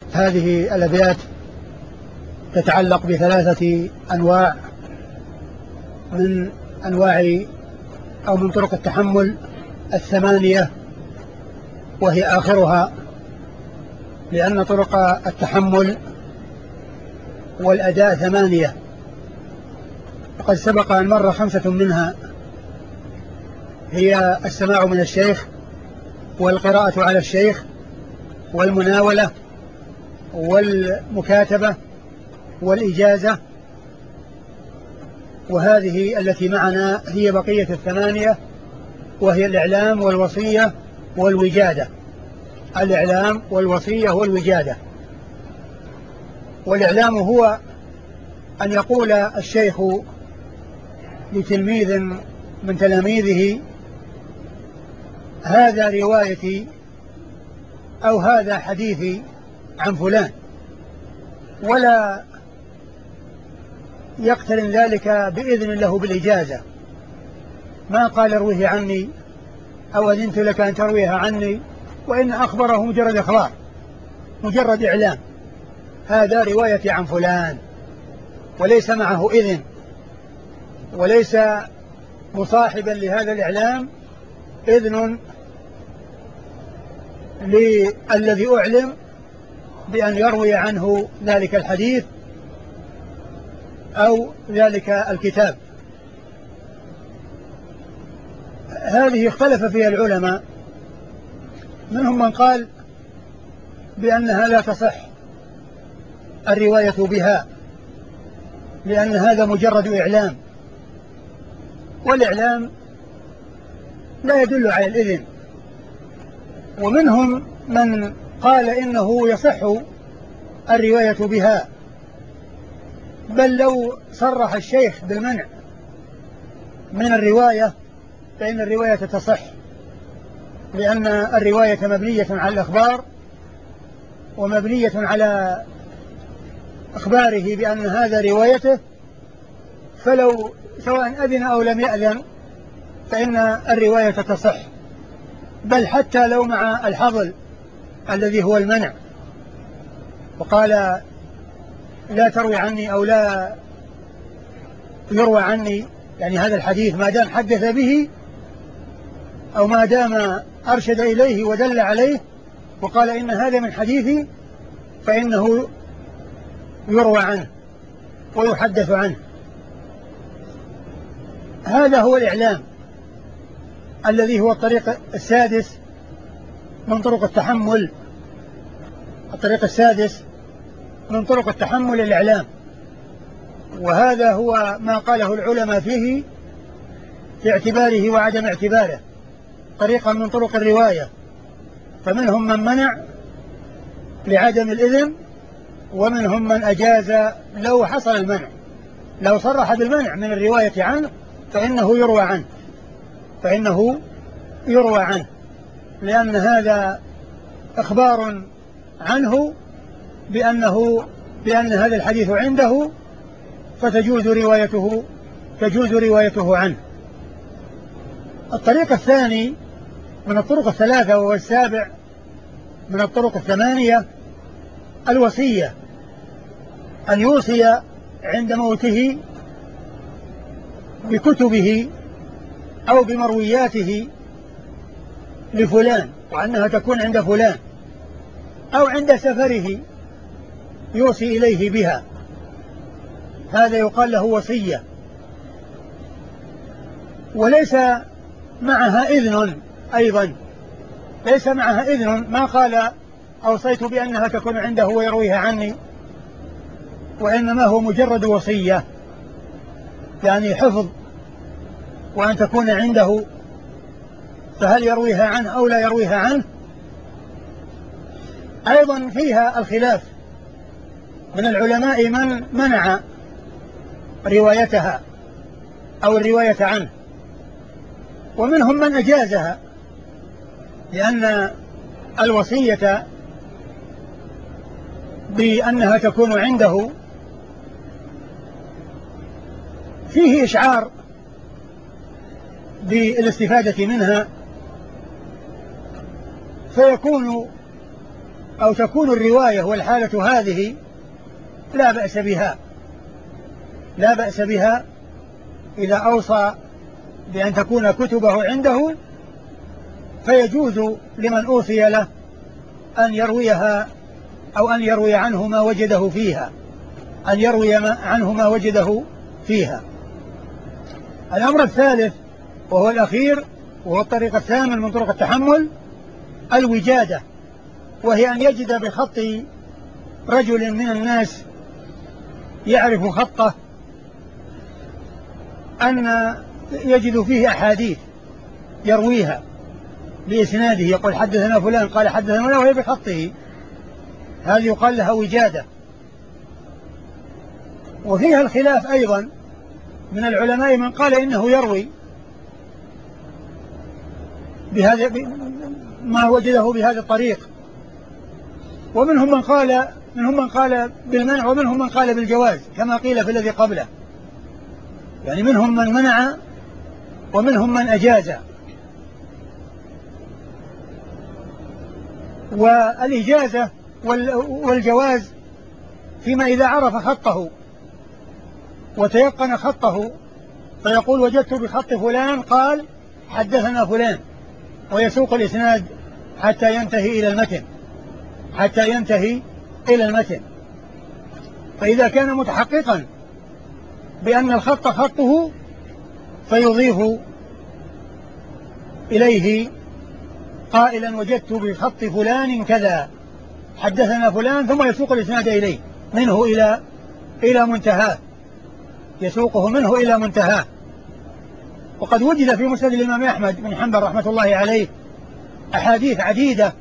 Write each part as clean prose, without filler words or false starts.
هذه الأبيات تتعلق بثلاثة أنواع من أنواع أو من طرق التحمل الثمانية، وهي آخرها، لأن طرق التحمل والأداء ثمانية، وقد سبق أن مر 5 منها، هي السماع من الشيخ، والقراءة على الشيخ، والمناولة، والمكاتبة، والإجازة. وهذه التي معنا هي بقية 8، وهي الإعلام والوصية والوجادة. الإعلام والوصية والوجادة. والإعلام هو أن يقول الشيخ لتلميذ من تلاميذه: هذا روايتي أو هذا حديثي عن فلان، ولا يقترن ذلك بإذن له بالإجازة، ما قال ارويه عني أو أذنت لك أن ترويها عني، وإن أخبره مجرد إخبار، مجرد إعلام: هذا روايتي عن فلان، وليس معه إذن، وليس مصاحبا لهذا الإعلام إذن للذي أعلم بأن يروي عنه ذلك الحديث أو ذلك الكتاب. هذه اختلف فيها العلماء، منهم من قال بأنها لا تصح الرواية بها، لأن هذا مجرد إعلام، والإعلام لا يدل على الإذن. ومنهم من قال إنه يصح الرواية بها، بل لو صرح الشيخ بالمنع من الرواية فإن الرواية تصح، لأن الرواية مبنية على الإخبار، ومبنية على إخباره بأن هذا روايته، فلو سواء أذن أو لم يأذن فإن الرواية تصح، بل حتى لو مع الحظل الذي هو المنع، وقال لا تروي عني أو لا يروى عني، يعني هذا الحديث ما دام حدث به أو ما دام أرشد إليه ودل عليه وقال إن هذا من حديثي، فإنه يروى عنه ويحدث عنه. هذا هو الإعلام الذي هو الطريق السادس من طرق التحمل. الطريق السادس من طرق التحمل الإعلام، وهذا هو ما قاله العلماء فيه في اعتباره وعدم اعتباره طريقا من طرق الرواية. فمنهم من منع لعدم الإذن، ومنهم من أجاز لو حصل المنع، لو صرح بالمنع من الرواية عنه فإنه يروى عنه، لأن هذا إخبار عنه بأن هذا الحديث عنده، فتجوز روايته عنه. الطريق الثاني من الطرق 3 وهو السابع من الطرق 8 الوصية، أن يوصي عند موته بكتبه أو بمروياته لفلان، وأنها تكون عند فلان، أو عند سفره يوصي إليه بها، هذا يقال له وصية، وليس معها إذن أيضا، ليس معها إذن، ما قال أوصيت بأنها تكون عنده ويرويها عني، وإنما هو مجرد وصية، يعني حفظ وأن تكون عنده، فهل يرويها عنه أو لا يرويها عنه؟ أيضا فيها الخلاف من العلماء من منع روايتها أو الرواية عنه، ومنهم من أجازها، لأن الوصية بأنها تكون عنده فيه إشعار بالاستفادة منها، فيكون أو تكون الرواية والحالة هذه لا بأس بها، لا بأس بها إذا أوصى بأن تكون كتبه عنده، فيجوز لمن أوصي له أن يرويها أو أن يروي عنه ما وجده فيها، أن يروي عنه ما وجده فيها. الأمر الثالث وهو الأخير وهو الطريق الثامن من طرق التحمل الوجادة، وهي أن يجد بخط رجل من الناس يعرف خطه أن يجد فيه أحاديث يرويها بإسناده، يقول حدثنا فلان قال حدثنا فلان وهي بخطه، هذه يقال لها وجادة. وفيها الخلاف أيضا من العلماء من قال إنه يروي بهذا ما وجده بهذا الطريق، ومنهم من قال بالمنع ومنهم من قال بالجواز كما قيل في الذي قبله، يعني منهم من منع ومنهم من أجاز. والإجازة والجواز فيما إذا عرف خطه وتيقن خطه، فيقول وجدت بخط فلان قال حدثنا فلان، ويسوق الإسناد حتى ينتهي إلى المتن. فإذا كان متحققا بأن الخط خطه فيضيف إليه قائلا وجدت بخط فلان كذا حدثنا فلان، ثم يسوق الإسناد إليه منه إلى منتهاه، يسوقه منه إلى منتهاه. وقد وجد في مسند الإمام أحمد بن حنبل رحمة الله عليه أحاديث عديدة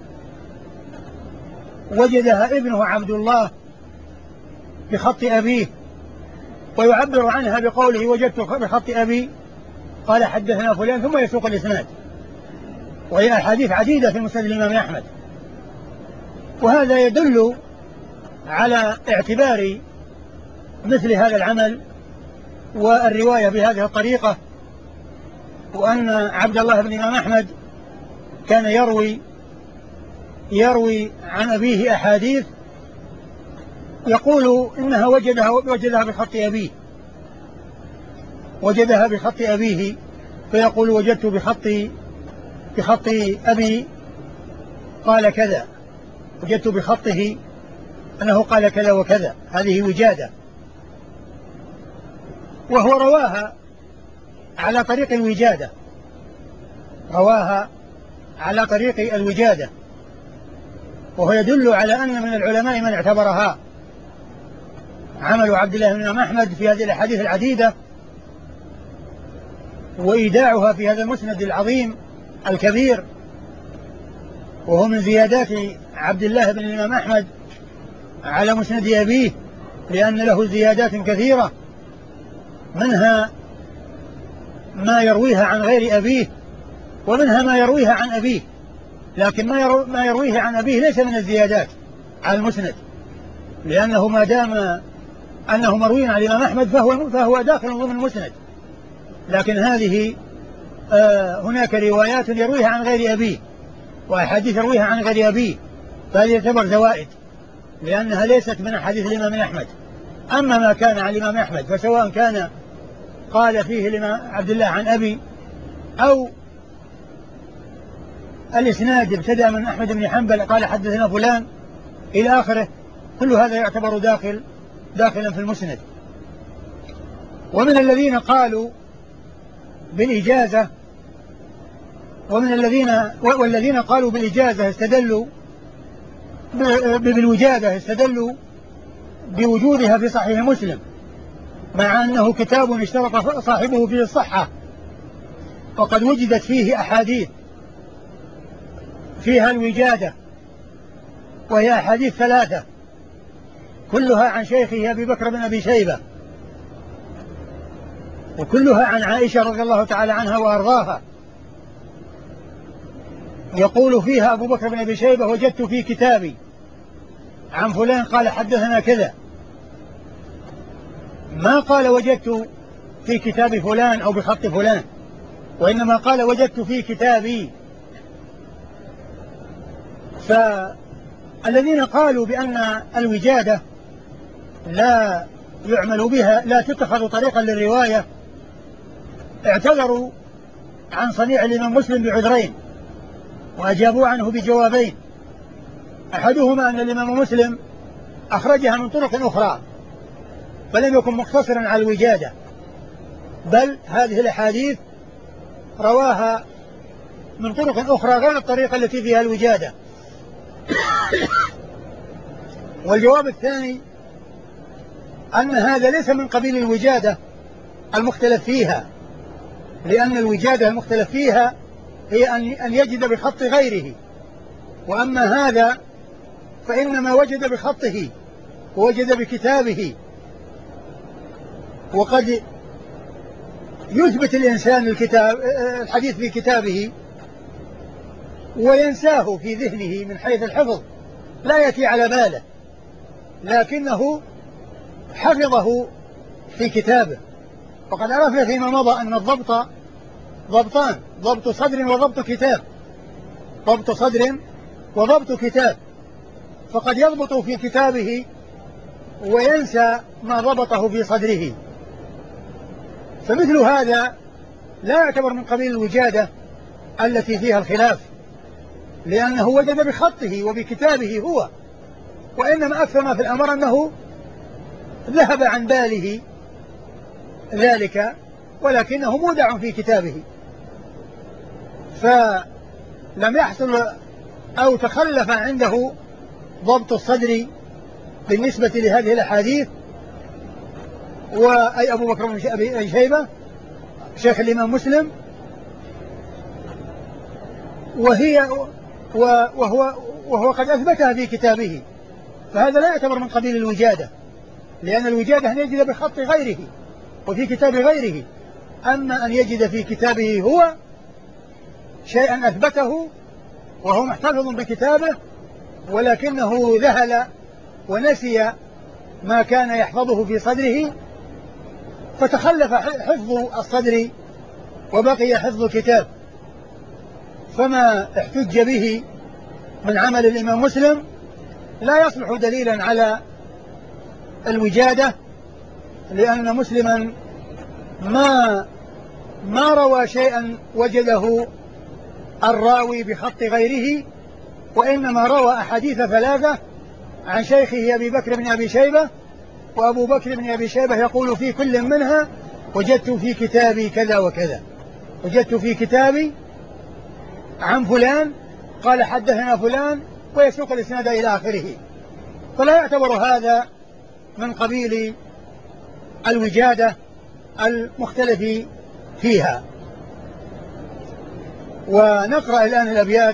وجدها ابنه عبد الله بخط أبيه، ويعبر عنها بقوله وجدت بخط أبي قال حدثنا فلان، ثم يسوق الإسناد، وهي أحاديث عديدة في مسند الإمام أحمد. وهذا يدل على اعتبار مثل هذا العمل والرواية بهذه الطريقة، وأن عبد الله بن الإمام أحمد كان يروي عن أبيه أحاديث يقول إنها وجدها بخط أبيه، فيقول وجدت بخط أبي قال كذا، وجدت بخطه أنه قال كذا وكذا، هذه وجادة. وهو رواها على طريق الوجادة، وهو يدل على أن من العلماء من اعتبرها. عمل عبد الله بن الإمام أحمد في هذه الأحاديث العديدة وإيداعها في هذا المسند العظيم الكبير، وهو من زيادات عبد الله بن الإمام أحمد على مسند أبيه، لأن له زيادات كثيرة، منها ما يرويها عن غير أبيه، ومنها ما يرويها عن أبيه، لكن ما يرويه عن أبيه ليس من الزيادات على المسند، لأنه ما دام أنه مروي عن الإمام أحمد فهو داخل ضمن المسند. لكن هذه هناك روايات يرويها عن غير أبيه وأحاديث يرويها عن غير أبيه، فهذه يعتبر زوائد لأنها ليست من أحاديث الإمام أحمد. أما ما كان عن الإمام أحمد فسواء كان قال فيه الإمام عبد الله عن أبي أو الإسناد ابتدأ من أحمد بن حنبل قال حدثنا فلان إلى آخره، كل هذا يعتبر داخلا في المسند. ومن الذين قالوا بالإجازة والذين قالوا بالإجازة استدلوا بالوجادة، استدلوا بوجودها في صحيح مسلم، مع أنه كتاب اشترط صاحبه فيه الصحة، وقد وجدت فيه أحاديث فيها الوجادة، وهي أحاديث 3 كلها عن شيخه أبي بكر بن أبي شيبة، وكلها عن عائشة رضي الله تعالى عنها وأرضاها. يقول فيها أبو بكر بن أبي شيبة وجدت في كتابي عن فلان قال حدثنا كذا، ما قال وجدت في كتاب فلان أو بخط فلان، وإنما قال وجدت في كتابي. الذين قالوا بأن الوجادة لا يعمل بها، لا تتخذ طريقا للرواية، اعتذروا عن صنيع الإمام مسلم بعذرين، وأجابوا عنه بجوابين. أحدهما أن الإمام مسلم أخرجها من طرق أخرى، فلم يكن مقتصرا على الوجادة، بل هذه الأحاديث رواها من طرق أخرى غير الطريقة التي فيها الوجادة. والجواب الثاني أن هذا ليس من قبيل الوجادة المختلف فيها، لأن الوجادة المختلف فيها هي أن يجد بخط غيره، وأما هذا فإنما وجد بخطه ووجد بكتابه. وقد يثبت الإنسان الحديث في كتابه وينساه في ذهنه من حيث الحفظ، لا يأتي على باله، لكنه حفظه في كتابه. وقد عرفنا فيما مضى أن الضبط ضبطان: ضبط صدر وضبط كتاب. ضبط صدر وضبط كتاب، فقد يضبط في كتابه وينسى ما ضبطه في صدره. فمثل هذا لا يعتبر من قبيل الوجادة التي فيها الخلاف، لأنه وجد بخطه وبكتابه هو، وإنما أكثر ما في الأمر أنه ذهب عن باله ذلك، ولكنه مودع في كتابه، فلم يحصل أو تخلف عنده ضبط الصدر بالنسبة لهذه الأحاديث. وأي أبو بكر بن أبي شيبة شيخ الإمام مسلم، وهو قد أثبتها في كتابه، فهذا لا يعتبر من قبيل الوجادة، لأن الوجادة أن يجد بخط غيره وفي كتاب غيره. أما أن يجد في كتابه هو شيئا أثبته وهو محتفظ بكتابه، ولكنه ذهل ونسي ما كان يحفظه في صدره، فتخلف حفظ الصدر وبقي حفظ الكتاب، فما احتج به من عمل الإمام مسلم لا يصلح دليلا على الوجادة، لأن مسلما ما روى شيئا وجده الراوي بخط غيره، وإنما روى أحاديث ثلاثة عن شيخه أبي بكر بن أبي شيبة، وأبو بكر بن أبي شيبة يقول في كل منها: وجدت في كتابي كذا وكذا، وجدت في كتابي عن فلان قال حدثنا فلان، ويسوق الإسناد إلى آخره. فلا يعتبر هذا من قبيل الوجادة المختلف فيها. ونقرأ الآن الأبيات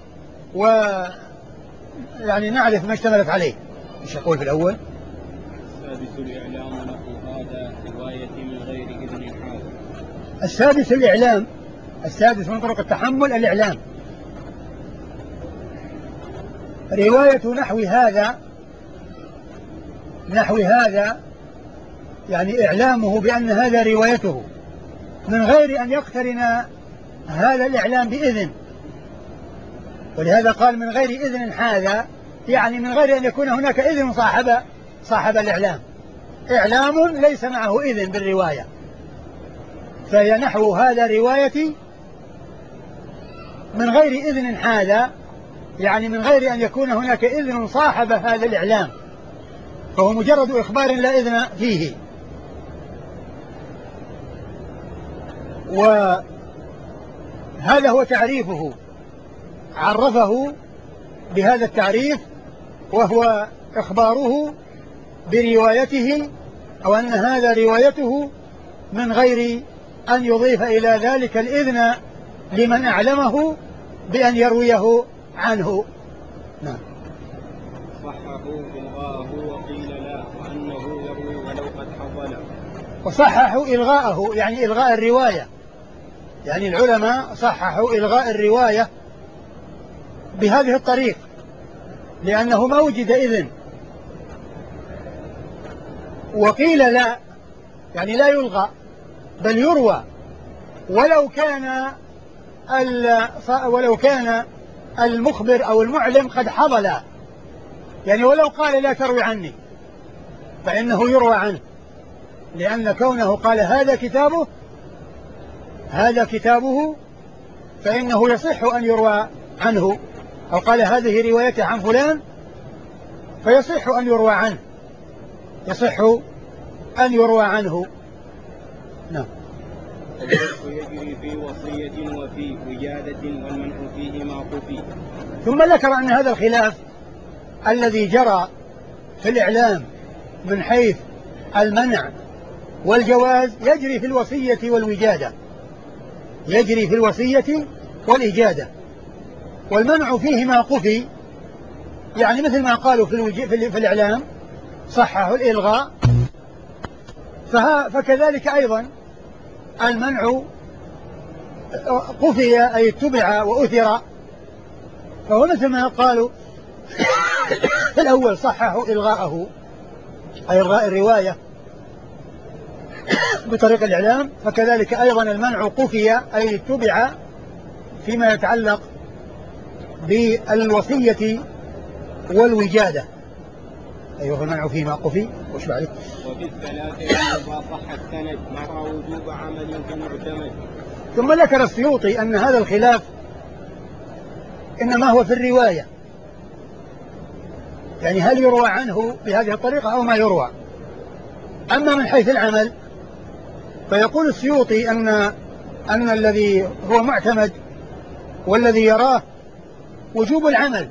ويعني نعرف ما اشتملت عليه. ايش يقول في الأول؟ السادس الإعلام نحو هذا رواية من غير إذن حال. السادس الإعلام، السادس من طرق التحمل الإعلام. رواية نحو هذا يعني إعلامه بأن هذا روايته، من غير أن يقترن هذا الإعلام بإذن، ولهذا قال من غير إذن هذا، يعني من غير أن يكون هناك إذن صاحب الإعلام، إعلام ليس معه إذن بالرواية، فهي نحو هذا روايتي من غير إذن هذا، يعني من غير أن يكون هناك إذن صاحب هذا الإعلام، فهو مجرد إخبار لا إذن فيه. وهذا هو تعريفه، عرفه بهذا التعريف، وهو إخباره بروايته، أو أن هذا روايته من غير أن يضيف إلى ذلك الإذن لمن أعلمه بأن يرويه عنه. نعم. صححوا إلغاءه وقيل لا، وأنه يروي ولو قد حصل. وصححوا إلغاءه يعني إلغاء الرواية، يعني العلماء صححوا إلغاء الرواية بهذه الطريق، لأنه ما وجد إذن. وقيل لا، يعني لا يلغى بل يروى ولو كان المخبر أو المعلم قد حضل، يعني ولو قال لا تروي عني فإنه يروى عنه، لأن كونه قال هذا كتابه فإنه يصح أن يروى عنه، أو قال هذه روايته عن فلان فيصح أن يروى عنه، يصح أن يروى عنه. نعم. الحكم يجري في وصية وفي وجادة والمنع فيه ما خفي. ثم ذكر أن هذا الخلاف الذي جرى في الإعلام من حيث المنع والجواز يجري في الوصية والوجادة، يجري في الوصية والإجادة، والمنع فيه ما خفي، يعني مثل ما قالوا في الإعلام صحه الإلغاء، فكذلك أيضا المنع خفي أي اتبع وأثر، فهو مثل ما قالوا في الأول صحه إلغاءه أي إلغاء الرواية بطريق الإعلام، فكذلك أيضا المنع خفي أي اتبع فيما يتعلق بالوصية والوجادة. أيها المنع فيما خفي وش بعد؟ وفي الثلاثة إذا صح السند مع وجوب عمل معتمد. ثم ذكر السيوطي أن هذا الخلاف إنما هو في الرواية، يعني هل يروى عنه بهذه الطريقة أو ما يروى. أما من حيث العمل فيقول السيوطي أن الذي هو معتمد والذي يراه وجوب العمل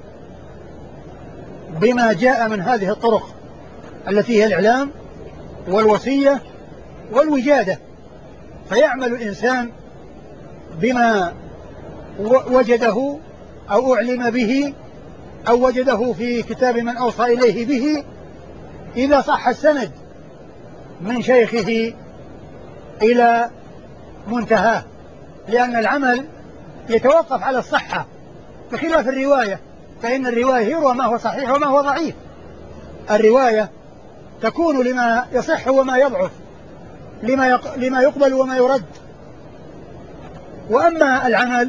بما جاء من هذه الطرق التي هي الإعلام والوصية والوجادة، فيعمل الإنسان بما وجده أو أعلم به أو وجده في كتاب من أوصى إليه به إذا صح السند من شيخه إلى منتهاه، لأن العمل يتوقف على الصحة بخلاف الرواية، فإن الرواية يروى ما هو صحيح وما هو ضعيف، الرواية تكون لما يصح وما يضعف، لما يقبل وما يرد، وأما العمل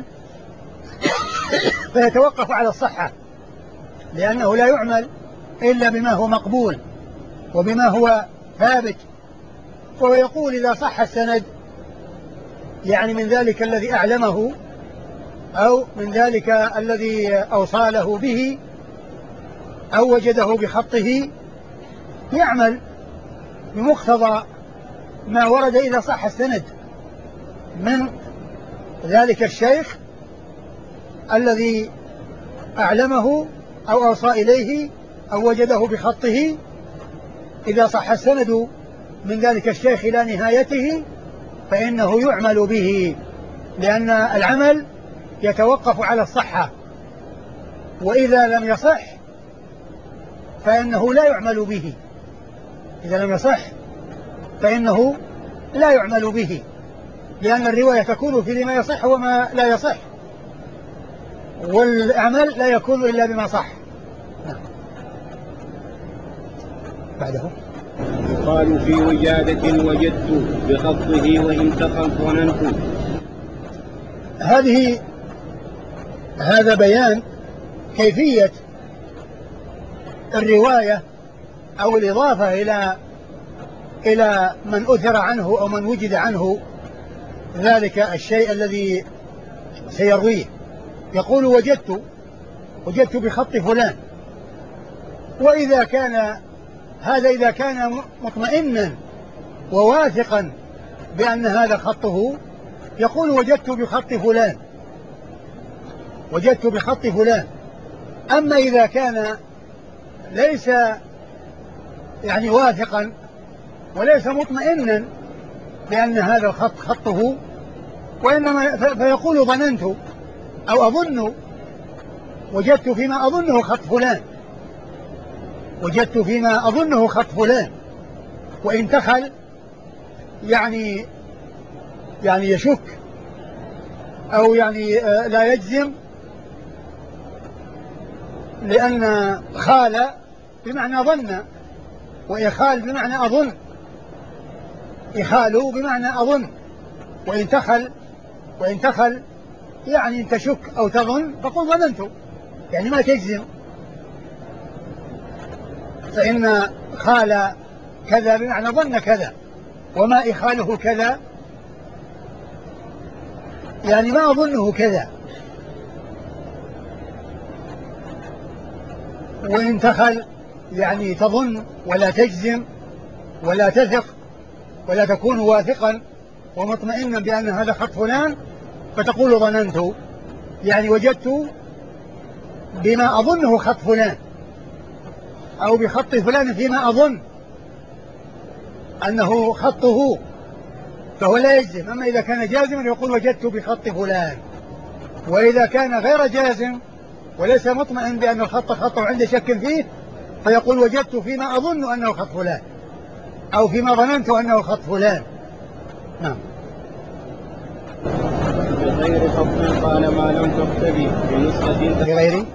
فيتوقف على الصحة، لأنه لا يعمل إلا بما هو مقبول وبما هو ثابت. وهو يقول إذا صح السند يعني من ذلك الذي أعلمه أو من ذلك الذي أوصاله به أو وجده بخطه، يعمل بمقتضى ما ورد إذا صح السند من ذلك الشيخ الذي أعلمه أو أوصى إليه أو وجده بخطه، إذا صح السند من ذلك الشيخ إلى نهايته فإنه يعمل به، لأن العمل يتوقف على الصحة، وإذا لم يصح فإنه لا يعمل به، إذا لم يصح فإنه لا يعمل به، لأن الرواية تكون في ما يصح وما لا يصح، والعمل لا يكون إلا بما صح. نعم. بعده يقال في وجادة وجدت بخطه وإن تقل ظننت. هذا بيان كيفية الرواية أو الإضافة إلى من أثر عنه أو من وجد عنه ذلك الشيء الذي سيرويه. يقول وجدت بخط فلان، وإذا كان هذا إذا كان مطمئنا وواثقا بأن هذا خطه يقول وجدت بخط فلان. أما إذا كان ليس يعني واثقا وليس مطمئنا بأن هذا الخط خطه، وإنما فيقول ظننت أو أظن، وجدت فيما أظنه خط فلان، وإن تخل يعني يشك أو يعني لا يجزم، لأن خال بمعنى ظن، وإخال بمعنى أظن، إخال بمعنى أظن، وإن تخل يعني أن تشك أو تظن فقل ظننت، يعني ما تجزم. فإن خال كذا بمعنى ظن كذا، وما إخاله كذا يعني ما أظنه كذا. وإن تخل يعني تظن ولا تجزم ولا تثق ولا تكون واثقا ومطمئنا بأن هذا خط فلان، فتقول ظننت، يعني وجدت بما أظنه خط فلان أو بخط فلان فيما أظن أنه خطه، فهو لا يجزم. أما إذا كان جازما يقول وجدت بخط فلان، وإذا كان غير جازم وليس مطمئن بأن الخط خطه عند شك فيه فيقول وجدت فيما أظن أنه خط فلان أو فيما ظننت أنه خط فلان. نعم. بغير خط قال ما لم تكتبي بنسخة بغير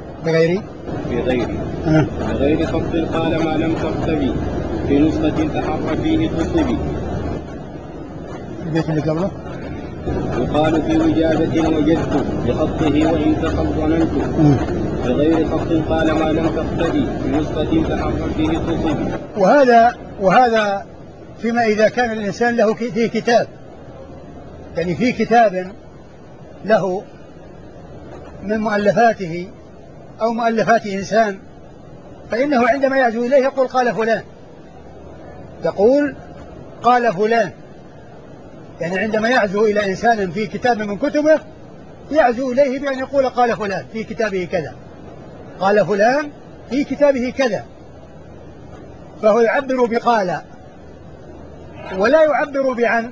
بغير خط قال ما لم تكتبي بنسخة تحر فيه تصبي. البيت اللي قبله يقال في إجابة وجدت بخطه وإن تخل ظننت. بغير خط قال ما لم تكتبي بنسخة تحر فيه تصبي. وهذا فيما إذا كان الإنسان له فيه كتاب، يعني في كتاب له من مؤلفاته أو مؤلفات إنسان، فإنه عندما يعزو إليه يقول قال فلان، يقول قال فلان، يعني عندما يعزو إلى إنسان في كتاب من كتبه يعزو إليه بأن يقول قال فلان في كتابه كذا، قال فلان في كتابه كذا، فهو يعبر بقال ولا يعبر بعن.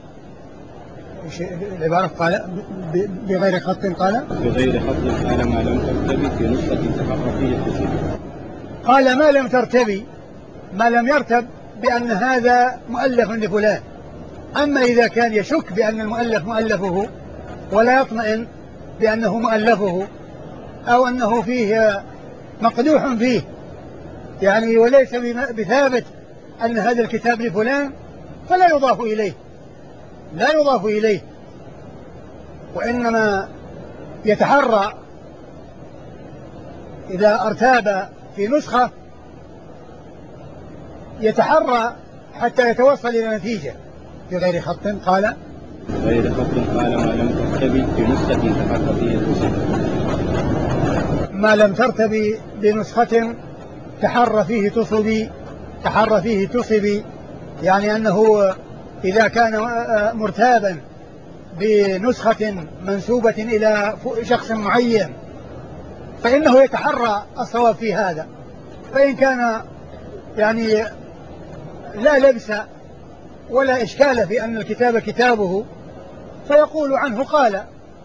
العبارة قال بغير خط قال بغير خط قال ما لم ترتبي في نسخة تحر فيه تصبي. قال ما لم ترتبي، ما لم يرتب بأن هذا مؤلف لفلان. أما إذا كان يشك بأن المؤلف مؤلفه ولا يطمئن بأنه مؤلفه أو أنه فيه مقدوح فيه يعني وليس بثابت أن هذا الكتاب لفلان فلا يضاف إليه، لا يضاف إليه، وإنما يتحرى إذا ارتاب في نسخة يتحرى حتى يتوصل إلى نتيجة. في غير خط قال غير خط قال ما لم ترتبي بنسخة تحر فيه تصبي. ما لم ترتبي بنسخة تحر فيه تصبي، تحر فيه تصبي يعني أنه إذا كان مرتابا بنسخة منسوبة إلى شخص معين فإنه يتحرى الصواب في هذا، فإن كان يعني لا لبس ولا إشكال في أن الكتاب كتابه فيقول عنه قال،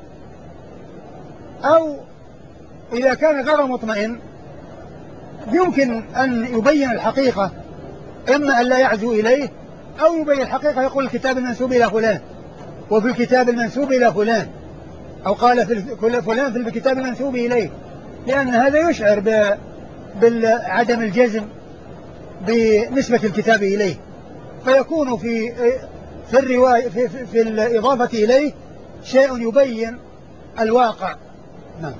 أو إذا كان غير مطمئن يمكن أن يبين الحقيقة، إما أن لا يعزو إليه أو يبين الحقيقة يقول الكتاب المنسوب إلى فلان وفي الكتاب المنسوب إلى فلان، أو قال في فلان في الكتاب المنسوب إليه، لأن هذا يشعر بعدم الجزم بنسبة الكتاب إليه، فيكون في الرواية في الإضافة إليه شيء يبين الواقع. نعم.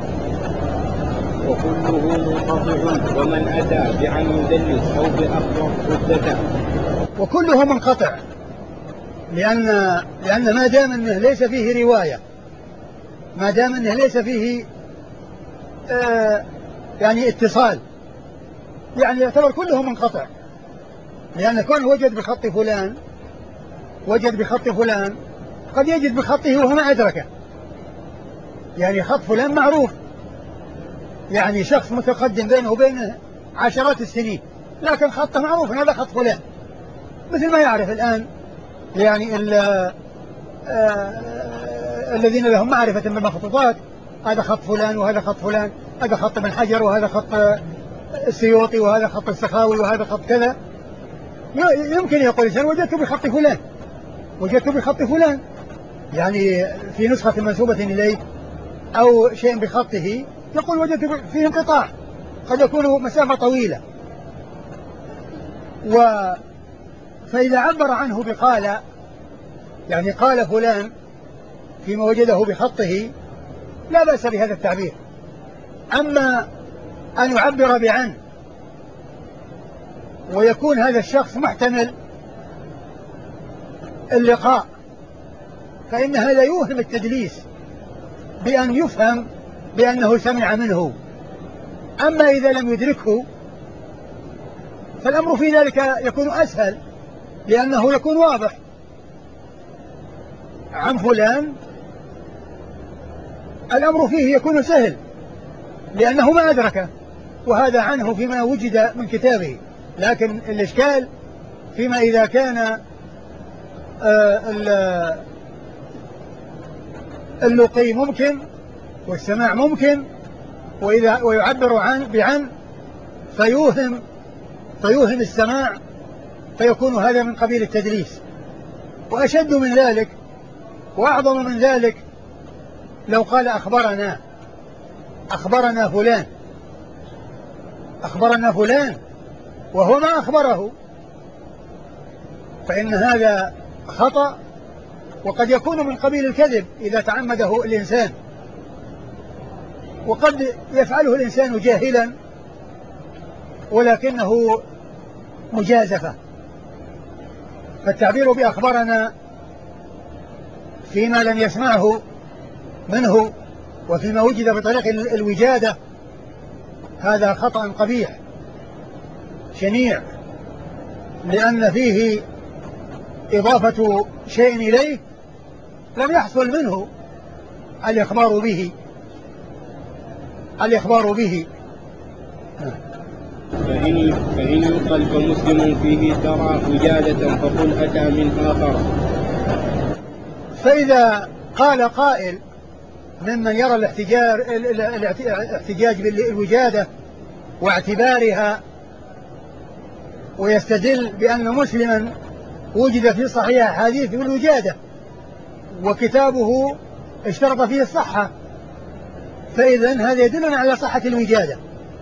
وكله منقطع ومن أتى بعن يدلس أو بأخبر ردته. وكله منقطع لأن ما دام أنه ليس فيه رواية، ما دام أنه ليس فيه يعني اتصال، يعني يعتبر كله منقطع، لأن كونه وجد بخط فلان قد يجد بخطه وهو ما أدركه، يعني خط فلان معروف، يعني شخص متقدم بينه وبينه عشرات السنين لكن خطه معروف هذا خط فلان، مثل ما يعرف الآن يعني الذين لهم معرفة بالمخطوطات، هذا خط فلان وهذا خط فلان، هذا خط ابن حجر وهذا خط السيوطي وهذا خط السخاوي وهذا خط كذا، يمكن يقول الإنسان وجدت بخط فلان يعني في نسخة منسوبة إليه أو شيء بخطه، يقول وجدت فيه انقطاع قد يكون مسافة طويلة. فإذا عبر عنه بقال يعني قال فلان فيما وجده بخطه لا بأس بهذا التعبير. أما أن يعبر بعن ويكون هذا الشخص محتمل اللقاء، فإن هذا يوهم التدليس بأن يفهم بأنه سمع منه. أما إذا لم يدركه فالأمر في ذلك يكون أسهل، لأنه يكون واضح عن فلان، الأمر فيه يكون سهل لأنه ما أدركه، وهذا عنه فيما وجد من كتابه. لكن الإشكال فيما إذا كان اللقي ممكن والسماع ممكن، ويعبر بعن فيوهم السماع، فيكون هذا من قبيل التدليس. وأشد من ذلك وأعظم من ذلك لو قال أخبرنا فلان وهو ما أخبره، فإن هذا خطأ، وقد يكون من قبيل الكذب إذا تعمده الإنسان، وقد يفعله الإنسان جاهلا ولكنه مجازفة. فالتعبير بأخبرنا فيما لم يسمعه منه وفيما وجد بطريق الوجادة هذا خطأ قبيح شنيع، لأن فيه إضافة شيء إليه لم يحصل منه الإخبار به. فإن يقل فمسلم فيه ترى وجادة فقل أتى من آخر. فإذا قال قائل ممن يرى الاحتجاج بالوجادة واعتبارها، ويستدل بأن مسلما وجد في صحيح حديث بالوجادة وكتابه اشترط فيه الصحة، فإذن هذا يدلنا على صحة الوجادة.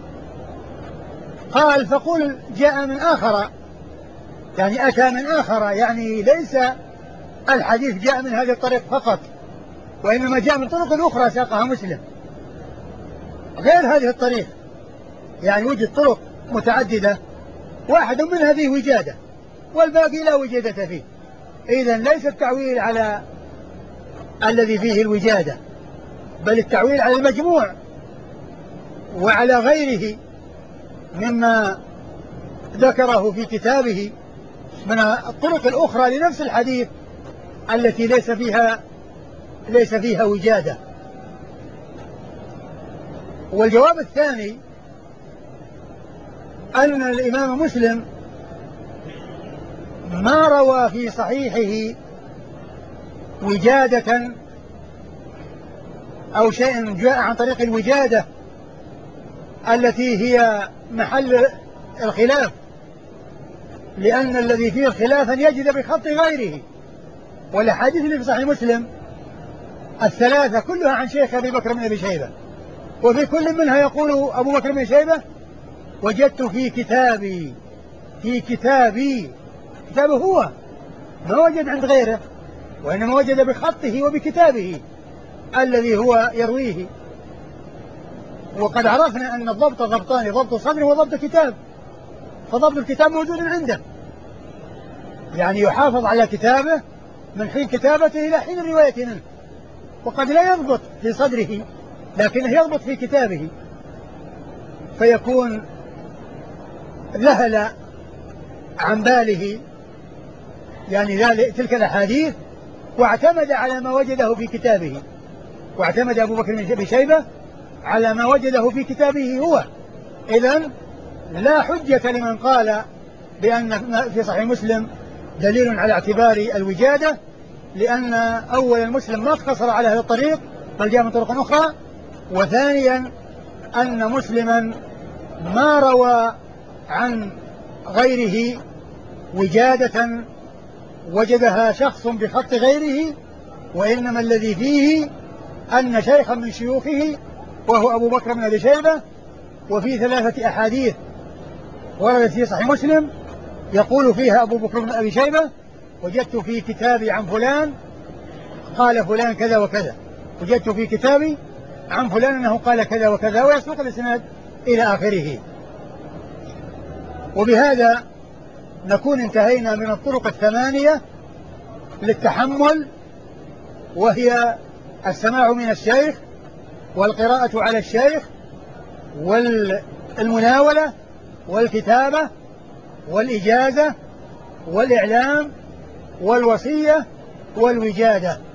قال فقل جاء من آخر، يعني أتى من آخر، يعني ليس الحديث جاء من هذه الطريق فقط، وإنما جاء من طرق أخرى ساقها مسلم غير هذه الطريق، يعني وجد طرق متعددة واحد من هذه وجادة والباقي لا وجادة فيه. إذن ليس التعويل على الذي فيه الوجادة، بل التعويل على المجموع وعلى غيره مما ذكره في كتابه من الطرق الأخرى لنفس الحديث التي ليس فيها وجادة. والجواب الثاني أن الإمام مسلم ما روى في صحيحه وجادة أو شيء جاء عن طريق الوجادة التي هي محل الخلاف، لأن الذي فيه الخلاف أن يجد بخط غيره. والأحاديث اللي في صحيح مسلم الثلاثة كلها عن شيخ أبي بكر بن أبي شيبة، وفي كل منها يقول أبو بكر بن شيبة وجدت في كتابي كتابه هو، ما وجد عند غيره، وإنما وجد بخطه وبكتابه الذي هو يرويه. وقد عرفنا أن الضبط ضبطان، ضبط صدر وضبط كتاب، فضبط الكتاب موجود عنده، يعني يحافظ على كتابه من حين كتابته إلى حين الرواية منه، وقد لا يضبط في صدره لكنه يضبط في كتابه، فيكون ذهل عن باله يعني تلك الأحاديث واعتمد على ما وجده في كتابه، واعتمد أبو بكر بن شيبة على ما وجده في كتابه هو. إذن لا حجة لمن قال بأن في صحيح مسلم دليل على اعتبار الوجادة، لأن أولا المسلم ما اقتصر على هذا الطريق بل جاء من طرق أخرى، وثانيا أن مسلما ما روى عن غيره وجادة وجدها شخص بخط غيره، وإنما الذي فيه أن شيخا من شيوخه وهو أبو بكر بن أبي شيبة، وفي 3 أحاديث وردت في صحيح مسلم يقول فيها أبو بكر بن أبي شيبة وجدت في كتابي عن فلان قال فلان كذا وكذا، وجدت في كتابي عن فلان أنه قال كذا وكذا، ويسوق الإسناد إلى آخره. وبهذا نكون انتهينا من الطرق الثمانية للتحمل، وهي السماع من الشيخ، والقراءة على الشيخ، والمناولة، والكتابة، والإجازة، والإعلام، والوصية، والوجادة.